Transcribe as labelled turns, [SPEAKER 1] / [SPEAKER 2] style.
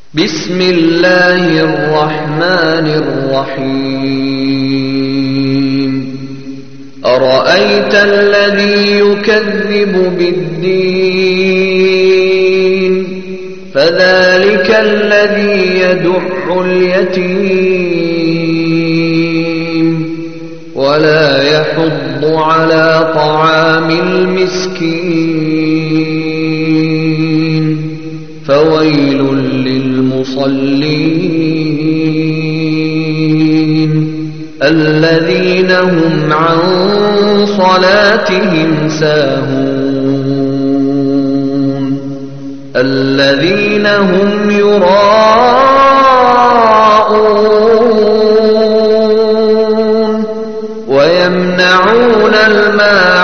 [SPEAKER 1] بسم الله الرحمن الرحيم أرأيت الذي يكذب بالدين فذلك الذي يدع اليتيم ولا يحض على طعام المسكين فويل للمصلين الذين هم عن صلاتهم ساهون الذين هم يراءون ويمنعون الماء